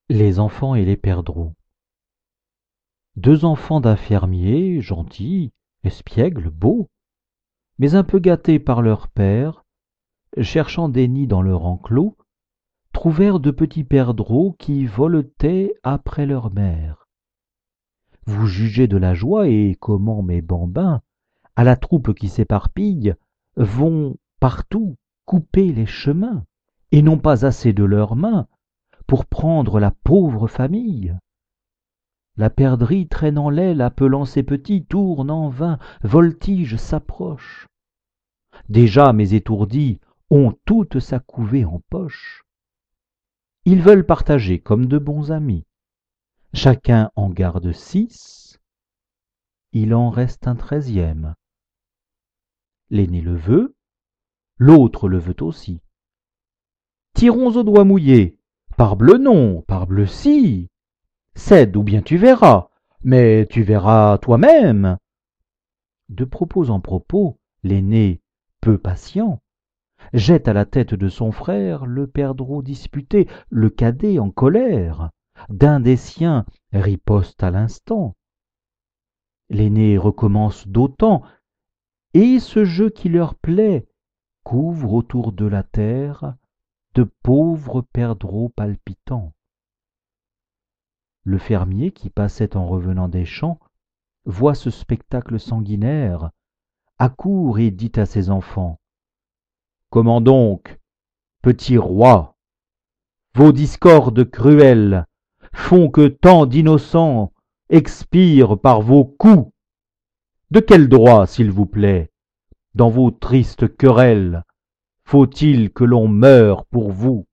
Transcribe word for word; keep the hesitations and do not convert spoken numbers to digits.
Les enfants et les perdreaux. Deux enfants d'un fermier, gentils, espiègles, beaux, mais un peu gâtés par leur père, cherchant des nids dans leur enclos, trouvèrent de petits perdreaux qui voletaient après leur mère. Vous jugez de la joie et comment mes bambins, à la troupe qui s'éparpille, vont partout couper les chemins, et n'ont pas assez de leurs mains pour prendre la pauvre famille. La perdrix traînant l'aile, appelant ses petits, tourne en vain, voltige, s'approche. Déjà mes étourdis ont toute sa couvée en poche. Ils veulent partager comme de bons amis. Chacun en garde six, il en reste un treizième. L'aîné le veut, l'autre le veut aussi. Tirons au doigt mouillé, parbleu non, parbleu si. Cède ou bien tu verras, mais tu verras toi-même. De propos en propos, l'aîné, peu patient, jette à la tête de son frère le perdreau disputé, le cadet en colère, d'un des siens riposte à l'instant. L'aîné recommence d'autant, et ce jeu qui leur plaît couvre autour de la terre de pauvres perdreaux palpitants. Le fermier qui passait en revenant des champs voit ce spectacle sanguinaire, accourt et dit à ses enfants: comment donc, petits rois, vos discordes cruelles font que tant d'innocents expirent par vos coups. De quel droit, s'il vous plaît, dans vos tristes querelles, faut-il que l'on meure pour vous?